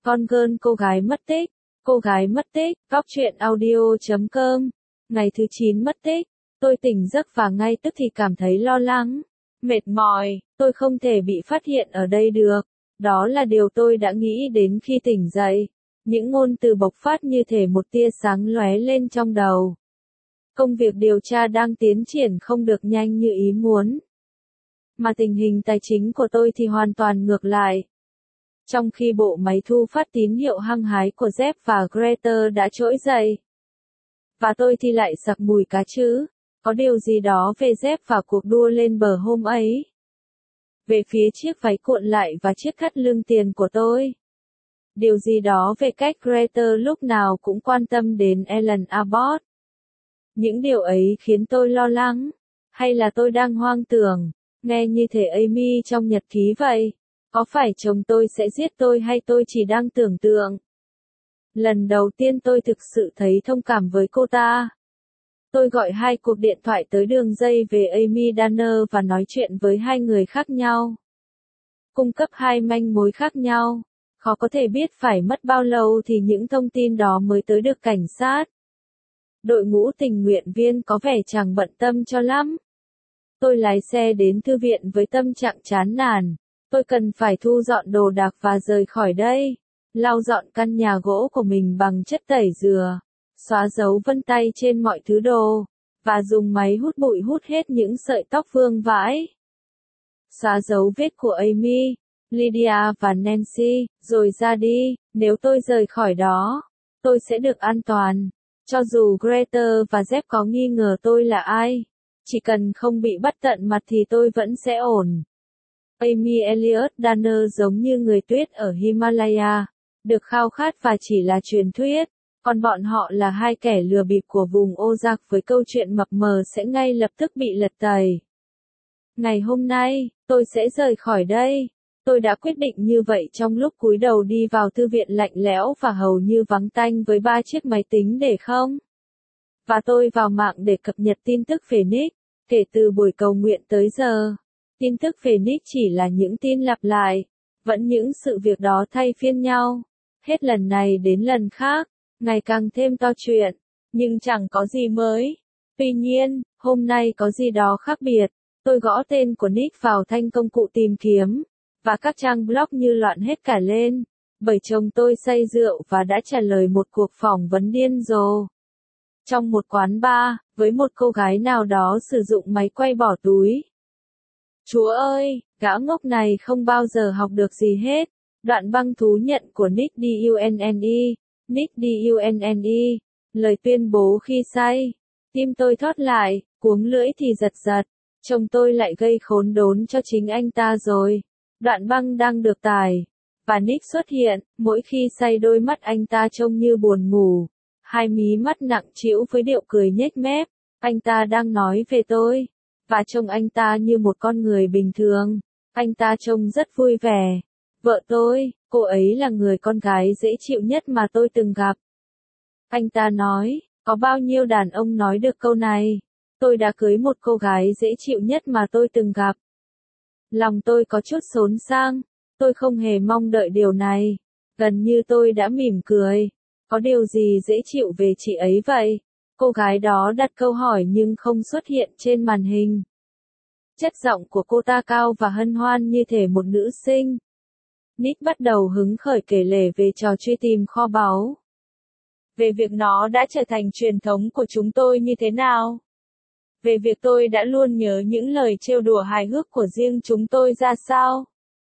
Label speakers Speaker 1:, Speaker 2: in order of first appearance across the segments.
Speaker 1: Con girl cô gái mất tích. Cô gái mất tích. Góc truyện audio.com. Ngày thứ 9 mất tích. Tôi tỉnh giấc và ngay tức thì cảm thấy lo lắng, mệt mỏi, tôi không thể bị phát hiện ở đây được. Đó là điều tôi đã nghĩ đến khi tỉnh dậy. Những ngôn từ bộc phát như thể một tia sáng lóe lên trong đầu. Công việc điều tra đang tiến triển không được nhanh như ý muốn. Mà tình hình tài chính của tôi thì hoàn toàn ngược lại. Trong khi bộ máy thu phát tín hiệu hăng hái của Jeff và Greta đã trỗi dậy. Và tôi thì lại sặc mùi cá chứ. Có điều gì đó về Jeff và cuộc đua lên bờ hôm ấy. Về phía chiếc váy cuộn lại và chiếc thắt lưng tiền của tôi. Điều gì đó về cách Greta lúc nào cũng quan tâm đến Ellen Abbott. Những điều ấy khiến tôi lo lắng. Hay là tôi đang hoang tưởng, nghe như thể Amy trong nhật ký vậy. Có phải chồng tôi sẽ giết tôi hay tôi chỉ đang tưởng tượng? Lần đầu tiên tôi thực sự thấy thông cảm với cô ta. Tôi gọi 2 cuộc điện thoại tới đường dây về Amy Danner và nói chuyện với 2 người khác nhau. Cung cấp 2 manh mối khác nhau. Khó có thể biết phải mất bao lâu thì những thông tin đó mới tới được cảnh sát. Đội ngũ tình nguyện viên có vẻ chẳng bận tâm cho lắm. Tôi lái xe đến thư viện với tâm trạng chán nản. Tôi cần phải thu dọn đồ đạc và rời khỏi đây. Lau dọn căn nhà gỗ của mình bằng chất tẩy dừa. Xóa dấu vân tay trên mọi thứ đồ. Và dùng máy hút bụi hút hết những sợi tóc vương vãi. Xóa dấu vết của Amy, Lydia và Nancy, rồi ra đi. Nếu tôi rời khỏi đó, tôi sẽ được an toàn. Cho dù Greta và Jeff có nghi ngờ tôi là ai. Chỉ cần không bị bắt tận mặt thì tôi vẫn sẽ ổn. Amy Elliott Danner giống như người tuyết ở Himalaya. Được khao khát và chỉ là truyền thuyết. Còn bọn họ là 2 kẻ lừa bịp của vùng Ozark với câu chuyện mập mờ sẽ ngay lập tức bị lật tẩy. Ngày hôm nay, tôi sẽ rời khỏi đây. Tôi đã quyết định như vậy trong lúc cúi đầu đi vào thư viện lạnh lẽo và hầu như vắng tanh với 3 chiếc máy tính để không. Và tôi vào mạng để cập nhật tin tức Phoenix. Kể từ buổi cầu nguyện tới giờ, tin tức Phoenix chỉ là những tin lặp lại. Vẫn những sự việc đó thay phiên nhau. Hết lần này đến lần khác. Ngày càng thêm to chuyện, nhưng chẳng có gì mới. Tuy nhiên, hôm nay có gì đó khác biệt. Tôi gõ tên của Nick vào thanh công cụ tìm kiếm, và các trang blog như loạn hết cả lên, bởi chồng tôi say rượu và đã trả lời một cuộc phỏng vấn điên rồ. Trong một quán bar, với một cô gái nào đó sử dụng máy quay bỏ túi. Chúa ơi, gã ngốc này không bao giờ học được gì hết. Đoạn băng thú nhận của Nick DUNNE. Nick DUNNE, lời tuyên bố khi say. Tim tôi thót lại, cuống lưỡi thì giật giật. Chồng tôi lại gây khốn đốn cho chính anh ta rồi. Đoạn băng đang được tải. Và Nick xuất hiện, mỗi khi say đôi mắt anh ta trông như buồn ngủ. 2 mí mắt nặng trĩu với điệu cười nhếch mép. Anh ta đang nói về tôi. Và trông anh ta như một con người bình thường. Anh ta trông rất vui vẻ. Vợ tôi, cô ấy là người con gái dễ chịu nhất mà tôi từng gặp. Anh ta nói, có bao nhiêu đàn ông nói được câu này. Tôi đã cưới một cô gái dễ chịu nhất mà tôi từng gặp. Lòng tôi có chút xốn sang. Tôi không hề mong đợi điều này. Gần như tôi đã mỉm cười. Có điều gì dễ chịu về chị ấy vậy? Cô gái đó đặt câu hỏi nhưng không xuất hiện trên màn hình. Chất giọng của cô ta cao và hân hoan như thể một nữ sinh. Nick bắt đầu hứng khởi kể lể về trò truy tìm kho báu. Về việc nó đã trở thành truyền thống của chúng tôi như thế nào. Về việc tôi đã luôn nhớ những lời trêu đùa hài hước của riêng chúng tôi ra sao.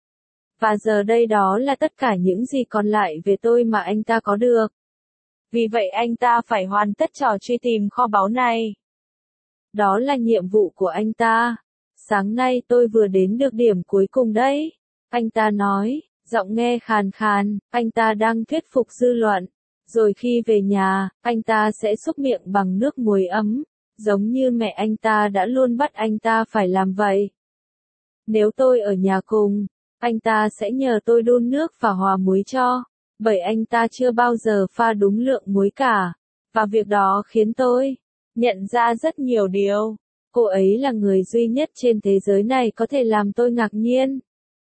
Speaker 1: Và giờ đây đó là tất cả những gì còn lại về tôi mà anh ta có được. Vì vậy anh ta phải hoàn tất trò truy tìm kho báu này. Đó là nhiệm vụ của anh ta. Sáng nay tôi vừa đến được điểm cuối cùng đấy. Anh ta nói, giọng nghe khàn khàn, anh ta đang thuyết phục dư luận. Rồi khi về nhà, anh ta sẽ xúc miệng bằng nước muối ấm, giống như mẹ anh ta đã luôn bắt anh ta phải làm vậy. Nếu tôi ở nhà cùng, anh ta sẽ nhờ tôi đun nước và hòa muối cho, bởi anh ta chưa bao giờ pha đúng lượng muối cả. Và việc đó khiến tôi nhận ra rất nhiều điều. Cô ấy là người duy nhất trên thế giới này có thể làm tôi ngạc nhiên.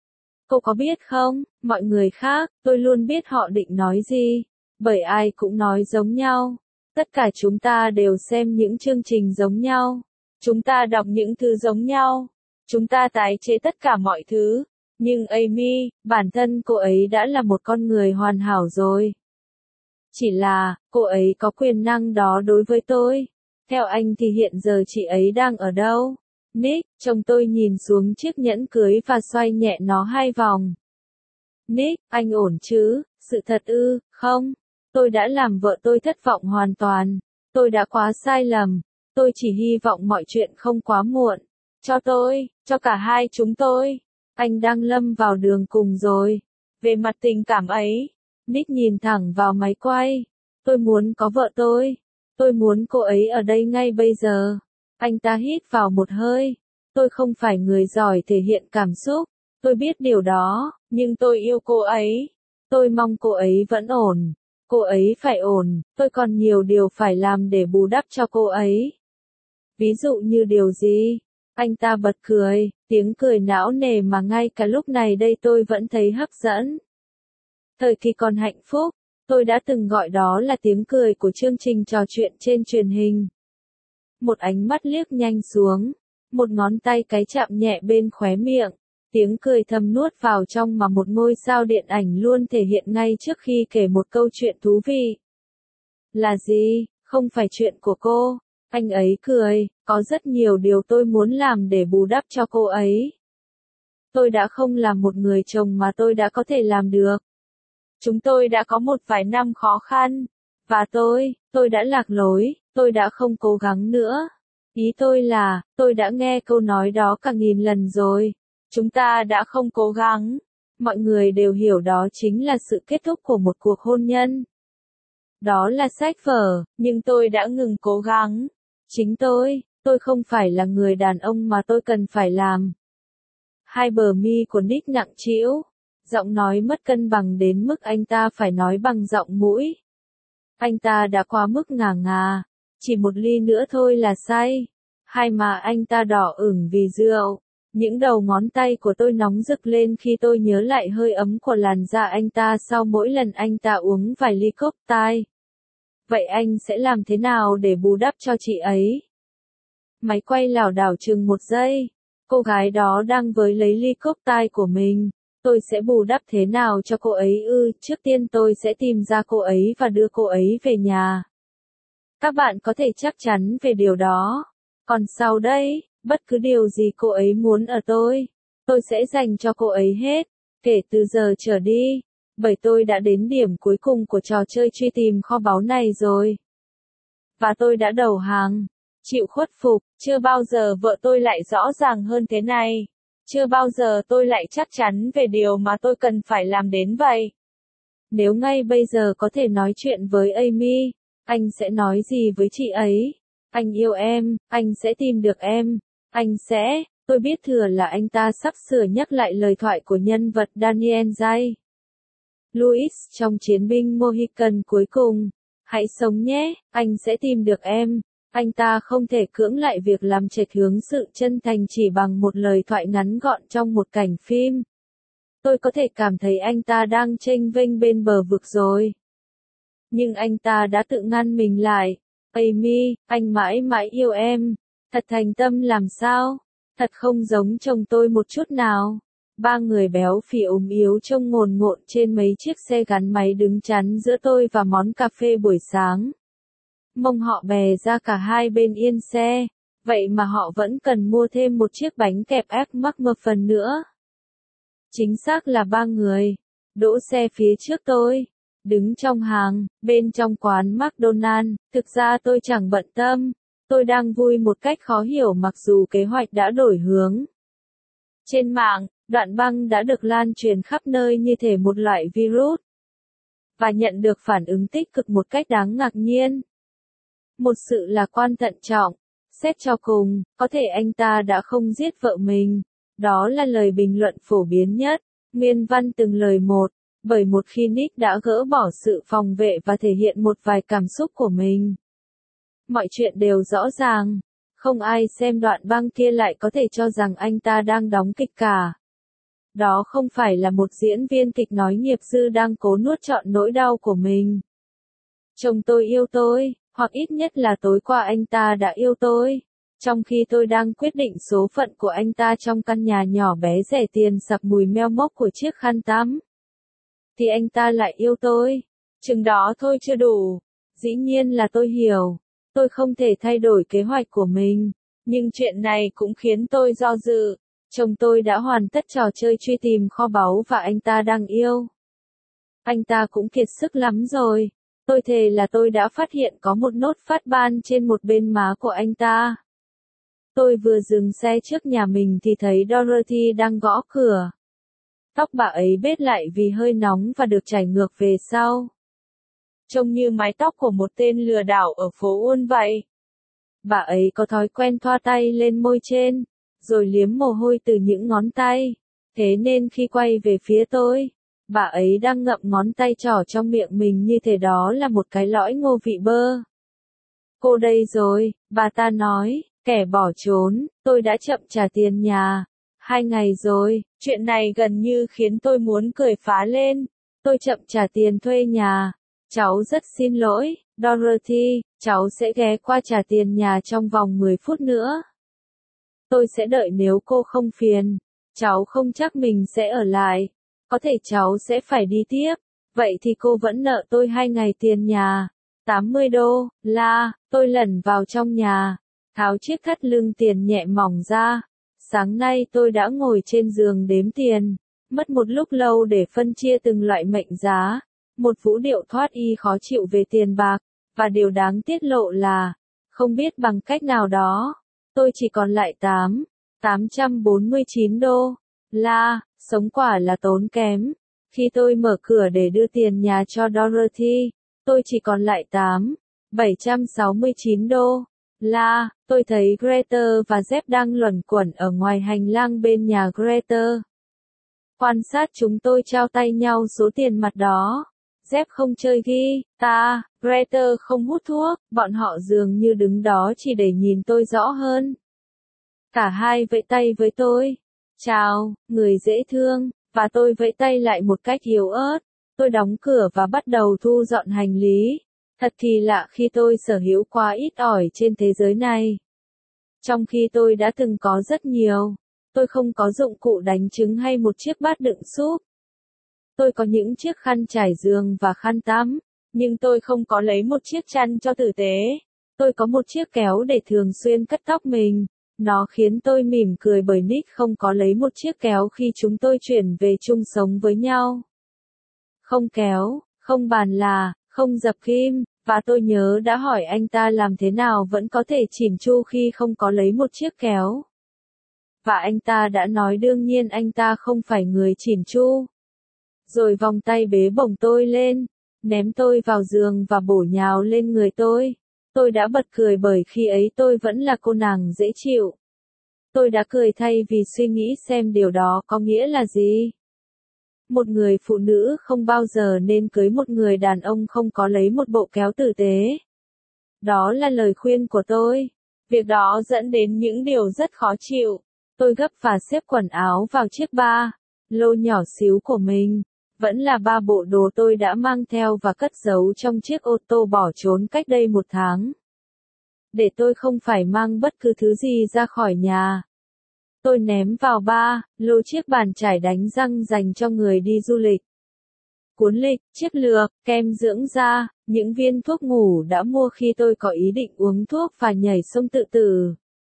Speaker 1: Cô có biết không, mọi người khác, tôi luôn biết họ định nói gì. Bởi ai cũng nói giống nhau. Tất cả chúng ta đều xem những chương trình giống nhau. Chúng ta đọc những thứ giống nhau. Chúng ta tái chế tất cả mọi thứ. Nhưng Amy, bản thân cô ấy đã là một con người hoàn hảo rồi. Chỉ là, cô ấy có quyền năng đó đối với tôi. Theo anh thì hiện giờ chị ấy đang ở đâu? Nick, chồng tôi nhìn xuống chiếc nhẫn cưới và xoay nhẹ nó 2 vòng. Nick, anh ổn chứ? Sự thật ư? Không. Tôi đã làm vợ tôi thất vọng hoàn toàn. Tôi đã quá sai lầm. Tôi chỉ hy vọng mọi chuyện không quá muộn. Cho tôi, cho cả hai chúng tôi. Anh đang lâm vào đường cùng rồi. Về mặt tình cảm ấy. Nick nhìn thẳng vào máy quay. Tôi muốn có vợ tôi. Tôi muốn cô ấy ở đây ngay bây giờ. Anh ta hít vào một hơi. Tôi không phải người giỏi thể hiện cảm xúc. Tôi biết điều đó, nhưng tôi yêu cô ấy. Tôi mong cô ấy vẫn ổn. Cô ấy phải ổn, tôi còn nhiều điều phải làm để bù đắp cho cô ấy. Ví dụ như điều gì? Anh ta bật cười, tiếng cười não nề mà ngay cả lúc này đây tôi vẫn thấy hấp dẫn. Thời kỳ còn hạnh phúc, tôi đã từng gọi đó là tiếng cười của chương trình trò chuyện trên truyền hình. Một ánh mắt liếc nhanh xuống, một ngón tay cái chạm nhẹ bên khóe miệng, tiếng cười thầm nuốt vào trong mà một ngôi sao điện ảnh luôn thể hiện ngay trước khi kể một câu chuyện thú vị. Là gì? Không phải chuyện của cô. Anh ấy cười, có rất nhiều điều tôi muốn làm để bù đắp cho cô ấy. Tôi đã không làm một người chồng mà tôi đã có thể làm được. Chúng tôi đã có một vài năm khó khăn. Và tôi đã lạc lối, tôi đã không cố gắng nữa. Ý tôi là, tôi đã nghe câu nói đó cả nghìn lần rồi. Chúng ta đã không cố gắng. Mọi người đều hiểu đó chính là sự kết thúc của một cuộc hôn nhân. Đó là sách vở, nhưng tôi đã ngừng cố gắng. Chính tôi không phải là người đàn ông mà tôi cần phải làm. Hai bờ mi của Nick nặng trĩu. Giọng nói mất cân bằng đến mức anh ta phải nói bằng giọng mũi. Anh ta đã quá mức ngà ngà. Chỉ một ly nữa thôi là say. Hai má anh ta đỏ ửng vì rượu. Những đầu ngón tay của tôi nóng rực lên khi tôi nhớ lại hơi ấm của làn da anh ta sau mỗi lần anh ta uống vài ly cocktail. Vậy anh sẽ làm thế nào để bù đắp cho chị ấy? Máy quay lảo đảo chừng 1 giây. Cô gái đó đang với lấy ly cocktail của mình. Tôi sẽ bù đắp thế nào cho cô ấy ư? Trước tiên tôi sẽ tìm ra cô ấy và đưa cô ấy về nhà. Các bạn có thể chắc chắn về điều đó. Còn sau đây, bất cứ điều gì cô ấy muốn ở tôi sẽ dành cho cô ấy hết, kể từ giờ trở đi. Bởi tôi đã đến điểm cuối cùng của trò chơi truy tìm kho báu này rồi. Và tôi đã đầu hàng, chịu khuất phục, chưa bao giờ vợ tôi lại rõ ràng hơn thế này. Chưa bao giờ tôi lại chắc chắn về điều mà tôi cần phải làm đến vậy. Nếu ngay bây giờ có thể nói chuyện với Amy, anh sẽ nói gì với chị ấy? Anh yêu em, anh sẽ tìm được em. Tôi biết thừa là anh ta sắp sửa nhắc lại lời thoại của nhân vật Daniel Day-Lewis trong Chiến binh Mohican cuối cùng. Hãy sống nhé, anh sẽ tìm được em. Anh ta không thể cưỡng lại việc làm chệch hướng sự chân thành chỉ bằng một lời thoại ngắn gọn trong một cảnh phim. Tôi có thể cảm thấy anh ta đang chênh vênh bên bờ vực rồi. Nhưng anh ta đã tự ngăn mình lại. Amy, anh mãi mãi yêu em. Thật thành tâm làm sao? Thật không giống chồng tôi một chút nào. Ba người béo phì ốm yếu trông ngồn ngộn trên mấy chiếc xe gắn máy đứng chắn giữa tôi và món cà phê buổi sáng. Mông họ bè ra cả hai bên yên xe. Vậy mà họ vẫn cần mua thêm một chiếc bánh kẹp Egg McMuffin nữa. Chính xác là 3 người. Đỗ xe phía trước tôi. Đứng trong hàng, bên trong quán McDonald's. Thực ra tôi chẳng bận tâm. Tôi đang vui một cách khó hiểu mặc dù kế hoạch đã đổi hướng. Trên mạng, đoạn băng đã được lan truyền khắp nơi như thể một loại virus. Và nhận được phản ứng tích cực một cách đáng ngạc nhiên. Một sự lạc quan thận trọng. Xét cho cùng, có thể anh ta đã không giết vợ mình. Đó là lời bình luận phổ biến nhất. Nguyên văn từng lời một. Bởi một khi Nick đã gỡ bỏ sự phòng vệ và thể hiện một vài cảm xúc của mình. Mọi chuyện đều rõ ràng. Không ai xem đoạn băng kia lại có thể cho rằng anh ta đang đóng kịch cả. Đó không phải là một diễn viên kịch nói nghiệp dư đang cố nuốt trọn nỗi đau của mình. Chồng tôi yêu tôi, hoặc ít nhất là tối qua anh ta đã yêu tôi. Trong khi tôi đang quyết định số phận của anh ta trong căn nhà nhỏ bé rẻ tiền sặc mùi meo mốc của chiếc khăn tắm, thì anh ta lại yêu tôi. Chừng đó thôi chưa đủ. Dĩ nhiên là tôi hiểu. Tôi không thể thay đổi kế hoạch của mình. Nhưng chuyện này cũng khiến tôi do dự. Chồng tôi đã hoàn tất trò chơi truy tìm kho báu và anh ta đang yêu. Anh ta cũng kiệt sức lắm rồi. Tôi thề là tôi đã phát hiện có một nốt phát ban trên một bên má của anh ta. Tôi vừa dừng xe trước nhà mình thì thấy Dorothy đang gõ cửa. Tóc bà ấy bết lại vì hơi nóng và được chảy ngược về sau. Trông như mái tóc của một tên lừa đảo ở phố Uôn vậy. Bà ấy có thói quen thoa tay lên môi trên, rồi liếm mồ hôi từ những ngón tay. Thế nên khi quay về phía tôi, bà ấy đang ngậm ngón tay trỏ trong miệng mình như thể đó là một cái lõi ngô vị bơ. Cô đây rồi, bà ta nói, kẻ bỏ trốn, tôi đã chậm trả tiền nhà. 2 ngày rồi, chuyện này gần như khiến tôi muốn cười phá lên. Tôi chậm trả tiền thuê nhà. Cháu rất xin lỗi, Dorothy, cháu sẽ ghé qua trả tiền nhà trong vòng 10 phút nữa. Tôi sẽ đợi nếu cô không phiền. Cháu không chắc mình sẽ ở lại. Có thể cháu sẽ phải đi tiếp. Vậy thì cô vẫn nợ tôi 2 ngày tiền nhà. 80 đô, la, tôi lẩn vào trong nhà. Tháo chiếc thắt lưng tiền nhẹ mỏng ra. Sáng nay tôi đã ngồi trên giường đếm tiền. Mất một lúc lâu để phân chia từng loại mệnh giá. Một vũ điệu thoát y khó chịu về tiền bạc. Và điều đáng tiết lộ là, không biết bằng cách nào đó, tôi chỉ còn lại 849 đô. La, sống quả là tốn kém. Khi tôi mở cửa để đưa tiền nhà cho Dorothy, tôi chỉ còn lại 769 đô. La, tôi thấy Greta và Jeff đang luẩn quẩn ở ngoài hành lang bên nhà Greta. Quan sát chúng tôi trao tay nhau số tiền mặt đó. Jeff không chơi guitar, Greta không hút thuốc, bọn họ dường như đứng đó chỉ để nhìn tôi rõ hơn. Cả hai vẫy tay với tôi. Chào, người dễ thương, và tôi vẫy tay lại một cách yếu ớt. Tôi đóng cửa và bắt đầu thu dọn hành lý. Thật kỳ lạ khi tôi sở hữu quá ít ỏi trên thế giới này. Trong khi tôi đã từng có rất nhiều. Tôi không có dụng cụ đánh trứng hay một chiếc bát đựng súp. Tôi có những chiếc khăn trải giường và khăn tắm, nhưng tôi không có lấy một chiếc chăn cho tử tế. Tôi có một chiếc kéo để thường xuyên cắt tóc mình. Nó khiến tôi mỉm cười bởi Nick không có lấy một chiếc kéo khi chúng tôi chuyển về chung sống với nhau. Không kéo, không bàn là, không dập kim, và tôi nhớ đã hỏi anh ta làm thế nào vẫn có thể chỉn chu khi không có lấy một chiếc kéo. Và anh ta đã nói đương nhiên anh ta không phải người chỉn chu. Rồi vòng tay bế bổng tôi lên, ném tôi vào giường và bổ nhào lên người tôi. Tôi đã bật cười bởi khi ấy tôi vẫn là cô nàng dễ chịu. Tôi đã cười thay vì suy nghĩ xem điều đó có nghĩa là gì. Một người phụ nữ không bao giờ nên cưới một người đàn ông không có lấy một bộ kéo tử tế. Đó là lời khuyên của tôi. Việc đó dẫn đến những điều rất khó chịu. Tôi gấp và xếp quần áo vào chiếc ba lô nhỏ xíu của mình. Vẫn là 3 bộ đồ tôi đã mang theo và cất giấu trong chiếc ô tô bỏ trốn cách đây 1 tháng. Để tôi không phải mang bất cứ thứ gì ra khỏi nhà. Tôi ném vào ba lô chiếc bàn chải đánh răng dành cho người đi du lịch. Cuốn lịch, chiếc lược, kem dưỡng da, những viên thuốc ngủ đã mua khi tôi có ý định uống thuốc và nhảy sông tự tử.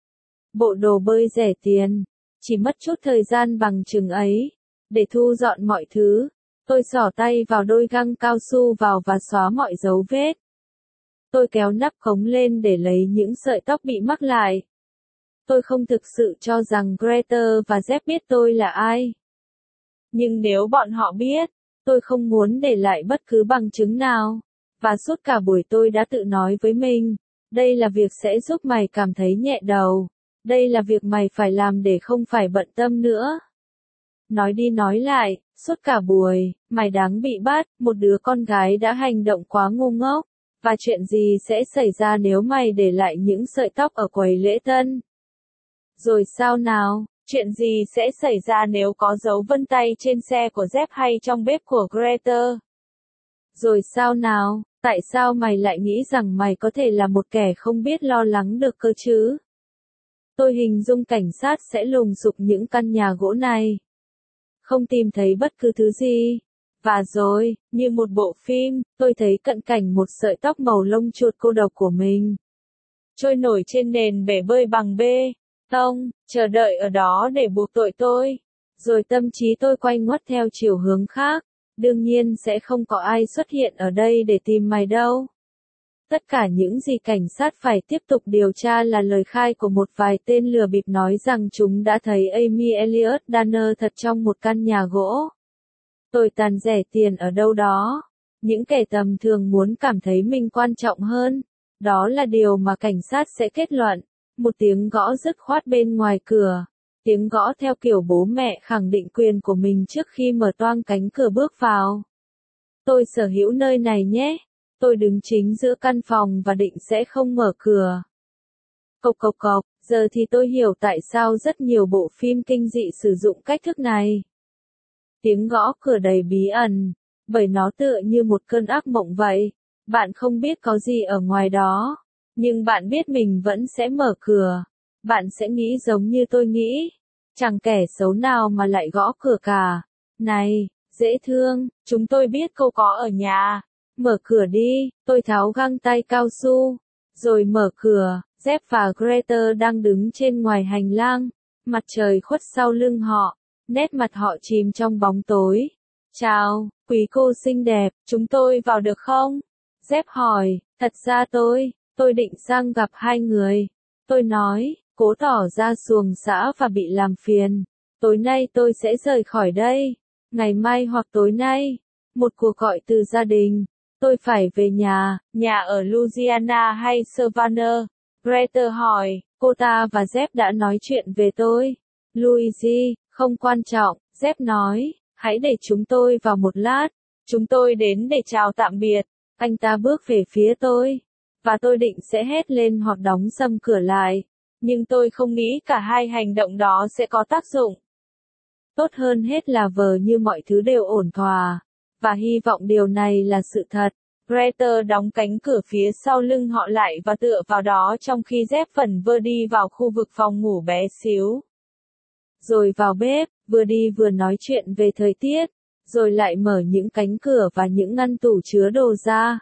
Speaker 1: Bộ đồ bơi rẻ tiền. Chỉ mất chút thời gian bằng chừng ấy. Để thu dọn mọi thứ. Tôi xỏ tay vào đôi găng cao su vào và xóa mọi dấu vết. Tôi kéo nắp khống lên để lấy những sợi tóc bị mắc lại. Tôi không thực sự cho rằng Greta và Jeff biết tôi là ai. Nhưng nếu bọn họ biết, tôi không muốn để lại bất cứ bằng chứng nào. Và suốt cả buổi tôi đã tự nói với mình, đây là việc sẽ giúp mày cảm thấy nhẹ đầu. Đây là việc mày phải làm để không phải bận tâm nữa. Nói đi nói lại, suốt cả buổi, mày đáng bị bắt, một đứa con gái đã hành động quá ngu ngốc. Và chuyện gì sẽ xảy ra nếu mày để lại những sợi tóc ở quầy lễ tân? Rồi sao nào? Chuyện gì sẽ xảy ra nếu có dấu vân tay trên xe của Jeff hay trong bếp của Greta? Rồi sao nào, tại sao mày lại nghĩ rằng mày có thể là một kẻ không biết lo lắng được cơ chứ? Tôi hình dung cảnh sát sẽ lùng sục những căn nhà gỗ này. Không tìm thấy bất cứ thứ gì. Và rồi, như một bộ phim, tôi thấy cận cảnh một sợi tóc màu lông chuột cô độc của mình trôi nổi trên nền bể bơi bằng bê tông, chờ đợi ở đó để buộc tội tôi. Rồi tâm trí tôi quay ngoắt theo chiều hướng khác. Đương nhiên sẽ không có ai xuất hiện ở đây để tìm mày đâu. Tất cả những gì cảnh sát phải tiếp tục điều tra là lời khai của một vài tên lừa bịp nói rằng chúng đã thấy Amy Elliott Danner thật trong một căn nhà gỗ. Tồi tàn rẻ tiền ở đâu đó. Những kẻ tầm thường muốn cảm thấy mình quan trọng hơn. Đó là điều mà cảnh sát sẽ kết luận. Một tiếng gõ dứt khoát bên ngoài cửa. Tiếng gõ theo kiểu bố mẹ khẳng định quyền của mình trước khi mở toang cánh cửa bước vào. Tôi sở hữu nơi này nhé. Tôi đứng chính giữa căn phòng và định sẽ không mở cửa. Cộc cộc cộc, giờ thì tôi hiểu tại sao rất nhiều bộ phim kinh dị sử dụng cách thức này. Tiếng gõ cửa đầy bí ẩn, bởi nó tựa như một cơn ác mộng vậy. Bạn không biết có gì ở ngoài đó, nhưng bạn biết mình vẫn sẽ mở cửa. Bạn sẽ nghĩ giống như tôi nghĩ. Chẳng kẻ xấu nào mà lại gõ cửa cả. Này, dễ thương, chúng tôi biết cô có ở nhà. Mở cửa đi, tôi tháo găng tay cao su. Rồi mở cửa, Jeff và Greta đang đứng trên ngoài hành lang. Mặt trời khuất sau lưng họ. Nét mặt họ chìm trong bóng tối. Chào, quý cô xinh đẹp, chúng tôi vào được không? Jeff hỏi, thật ra tôi định sang gặp hai người. Tôi nói, cố tỏ ra xuồng xã và bị làm phiền. Tối nay tôi sẽ rời khỏi đây. Ngày mai hoặc tối nay. Một cuộc gọi từ gia đình. Tôi phải về nhà ở Louisiana hay Savannah? Greta hỏi, cô ta và Jeff đã nói chuyện về tôi. Louisiana, không quan trọng, Jeff nói, hãy để chúng tôi vào một lát. Chúng tôi đến để chào tạm biệt. Anh ta bước về phía tôi. Và tôi định sẽ hét lên hoặc đóng sầm cửa lại. Nhưng tôi không nghĩ cả hai hành động đó sẽ có tác dụng. Tốt hơn hết là vờ như mọi thứ đều ổn thỏa. Và hy vọng điều này là sự thật. Greta đóng cánh cửa phía sau lưng họ lại và tựa vào đó trong khi Jeff vẩn vơ đi vào khu vực phòng ngủ bé xíu. Rồi vào bếp, vừa đi vừa nói chuyện về thời tiết. Rồi lại mở những cánh cửa và những ngăn tủ chứa đồ ra.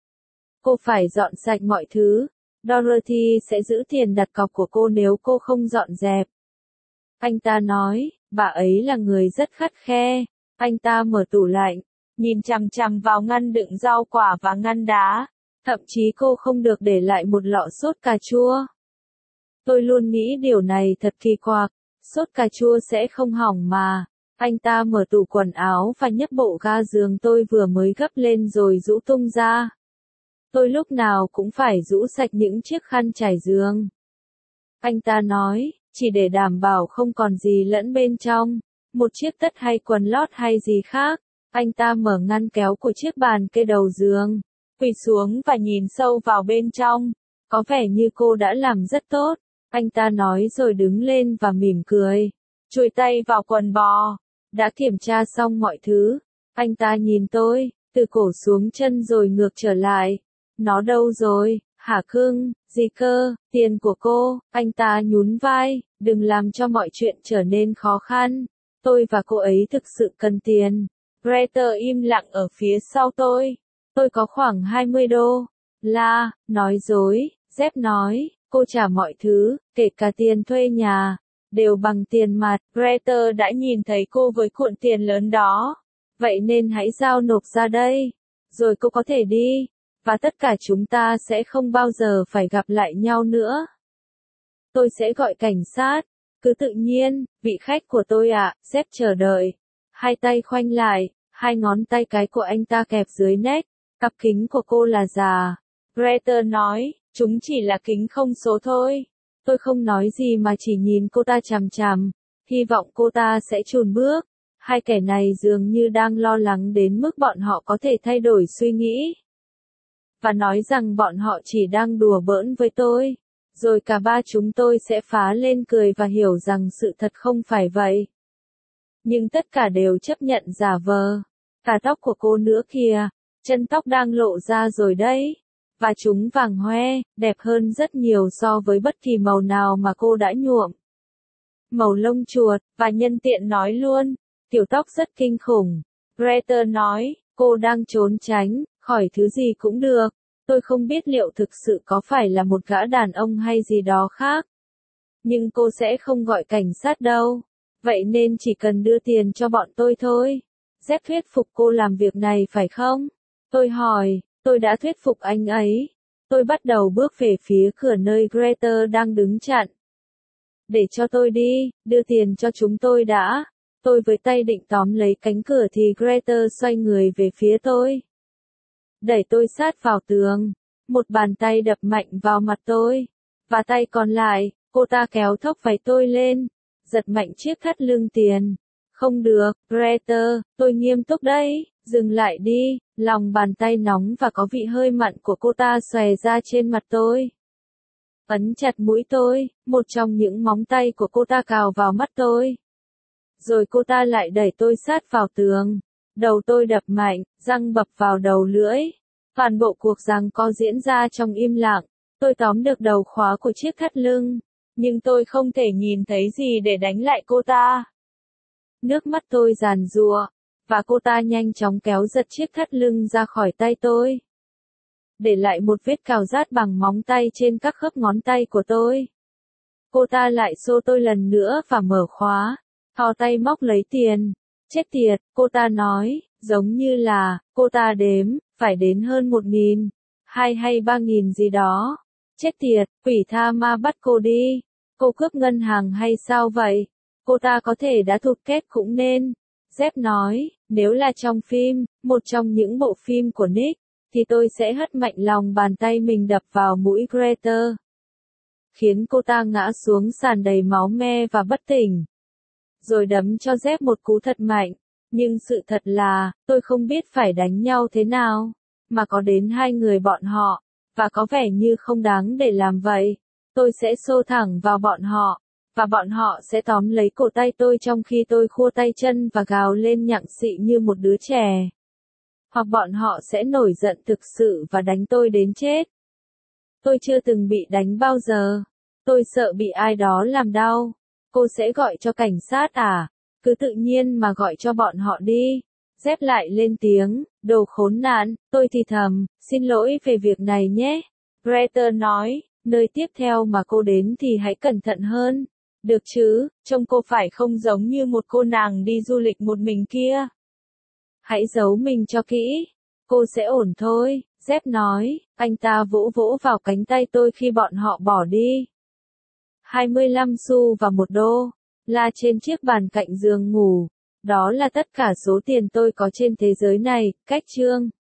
Speaker 1: Cô phải dọn sạch mọi thứ. Dorothy sẽ giữ tiền đặt cọc của cô nếu cô không dọn dẹp. Anh ta nói, bà ấy là người rất khắt khe. Anh ta mở tủ lạnh, nhìn chằm chằm vào ngăn đựng rau quả và ngăn đá. Thậm chí cô không được để lại một lọ sốt cà chua. Tôi luôn nghĩ điều này thật kỳ quặc. Sốt cà chua sẽ không hỏng mà. Anh ta mở tủ quần áo và nhấc bộ ga giường tôi vừa mới gấp lên rồi rũ tung ra. Tôi lúc nào cũng phải rũ sạch những chiếc khăn trải giường. Anh ta nói, chỉ để đảm bảo không còn gì lẫn bên trong. Một chiếc tất hay quần lót hay gì khác. Anh ta mở ngăn kéo của chiếc bàn kê đầu giường. Quỳ xuống và nhìn sâu vào bên trong. Có vẻ như cô đã làm rất tốt. Anh ta nói rồi đứng lên và mỉm cười. Chùi tay vào quần bò. Đã kiểm tra xong mọi thứ. Anh ta nhìn tôi, từ cổ xuống chân rồi ngược trở lại. Nó đâu rồi, hả cưng, gì cơ, tiền của cô, anh ta nhún vai, đừng làm cho mọi chuyện trở nên khó khăn. Tôi và cô ấy thực sự cần tiền. Greta im lặng ở phía sau tôi. Tôi có khoảng 20 đô. Nói dối, Jeff nói, cô trả mọi thứ, kể cả tiền thuê nhà, đều bằng tiền mặt. Greta đã nhìn thấy cô với cuộn tiền lớn đó. Vậy nên hãy giao nộp ra đây. Rồi cô có thể đi. Và tất cả chúng ta sẽ không bao giờ phải gặp lại nhau nữa. Tôi sẽ gọi cảnh sát. Cứ tự nhiên, vị khách của tôi ạ, Jeff chờ đợi. Hai tay khoanh lại, hai ngón tay cái của anh ta kẹp dưới nách. Cặp kính của cô là già. Greta nói, chúng chỉ là kính không số thôi. Tôi không nói gì mà chỉ nhìn cô ta chằm chằm. Hy vọng cô ta sẽ chùn bước. Hai kẻ này dường như đang lo lắng đến mức bọn họ có thể thay đổi suy nghĩ. Và nói rằng bọn họ chỉ đang đùa bỡn với tôi. Rồi cả ba chúng tôi sẽ phá lên cười và hiểu rằng sự thật không phải vậy. Nhưng tất cả đều chấp nhận giả vờ. Cả tóc của cô nữa kìa, chân tóc đang lộ ra rồi đấy. Và chúng vàng hoe, đẹp hơn rất nhiều so với bất kỳ màu nào mà cô đã nhuộm. Màu lông chuột, và nhân tiện nói luôn, kiểu tóc rất kinh khủng. Greta nói, cô đang trốn tránh, khỏi thứ gì cũng được. Tôi không biết liệu thực sự có phải là một gã đàn ông hay gì đó khác. Nhưng cô sẽ không gọi cảnh sát đâu. Vậy nên chỉ cần đưa tiền cho bọn tôi thôi. Dép thuyết phục cô làm việc này phải không? Tôi hỏi, tôi đã thuyết phục anh ấy. Tôi bắt đầu bước về phía cửa nơi Greta đang đứng chặn. Để cho tôi đi, đưa tiền cho chúng tôi đã. Tôi với tay định tóm lấy cánh cửa thì Greta xoay người về phía tôi. Đẩy tôi sát vào tường. Một bàn tay đập mạnh vào mặt tôi. Và tay còn lại, cô ta kéo thốc váy tôi lên. Giật mạnh chiếc thắt lưng tiền. Không được, Greta, tôi nghiêm túc đấy, dừng lại đi. Lòng bàn tay nóng và có vị hơi mặn của cô ta xòe ra trên mặt tôi. Ấn chặt mũi tôi, một trong những móng tay của cô ta cào vào mắt tôi. Rồi cô ta lại đẩy tôi sát vào tường. Đầu tôi đập mạnh, răng bập vào đầu lưỡi. Toàn bộ cuộc giằng co diễn ra trong im lặng. Tôi tóm được đầu khóa của chiếc thắt lưng. Nhưng tôi không thể nhìn thấy gì để đánh lại cô ta. Nước mắt tôi giàn giụa. Và cô ta nhanh chóng kéo giật chiếc thắt lưng ra khỏi tay tôi. Để lại một vết cào rát bằng móng tay trên các khớp ngón tay của tôi. Cô ta lại xô tôi lần nữa và mở khóa. Thò tay móc lấy tiền. Chết tiệt, cô ta nói, giống như là, cô ta đếm, phải đến hơn 1.000, 2 hay 3.000 gì đó. Chết tiệt, quỷ tha ma bắt cô đi. Cô cướp ngân hàng hay sao vậy? Cô ta có thể đã thụt két cũng nên. Jeff nói, nếu là trong phim, một trong những bộ phim của Nick, thì tôi sẽ hất mạnh lòng bàn tay mình đập vào mũi Greta. Khiến cô ta ngã xuống sàn đầy máu me và bất tỉnh. Rồi đấm cho Jeff một cú thật mạnh. Nhưng sự thật là, tôi không biết phải đánh nhau thế nào. Mà có đến 2 người bọn họ. Và có vẻ như không đáng để làm vậy. Tôi sẽ xô thẳng vào bọn họ. Và bọn họ sẽ tóm lấy cổ tay tôi trong khi tôi khua tay chân và gào lên nhặng xị như một đứa trẻ. Hoặc bọn họ sẽ nổi giận thực sự và đánh tôi đến chết. Tôi chưa từng bị đánh bao giờ. Tôi sợ bị ai đó làm đau. Cô sẽ gọi cho cảnh sát à? Cứ tự nhiên mà gọi cho bọn họ đi. Dép lại lên tiếng, đồ khốn nạn, tôi thì thầm, xin lỗi về việc này nhé. Greta nói, nơi tiếp theo mà cô đến thì hãy cẩn thận hơn. Được chứ, trông cô phải không giống như một cô nàng đi du lịch một mình kia. Hãy giấu mình cho kỹ. Cô sẽ ổn thôi, Jeff nói, anh ta vỗ vỗ vào cánh tay tôi khi bọn họ bỏ đi. 25 xu và $1, là trên chiếc bàn cạnh giường ngủ. Đó là tất cả số tiền tôi có trên thế giới này, cách chương.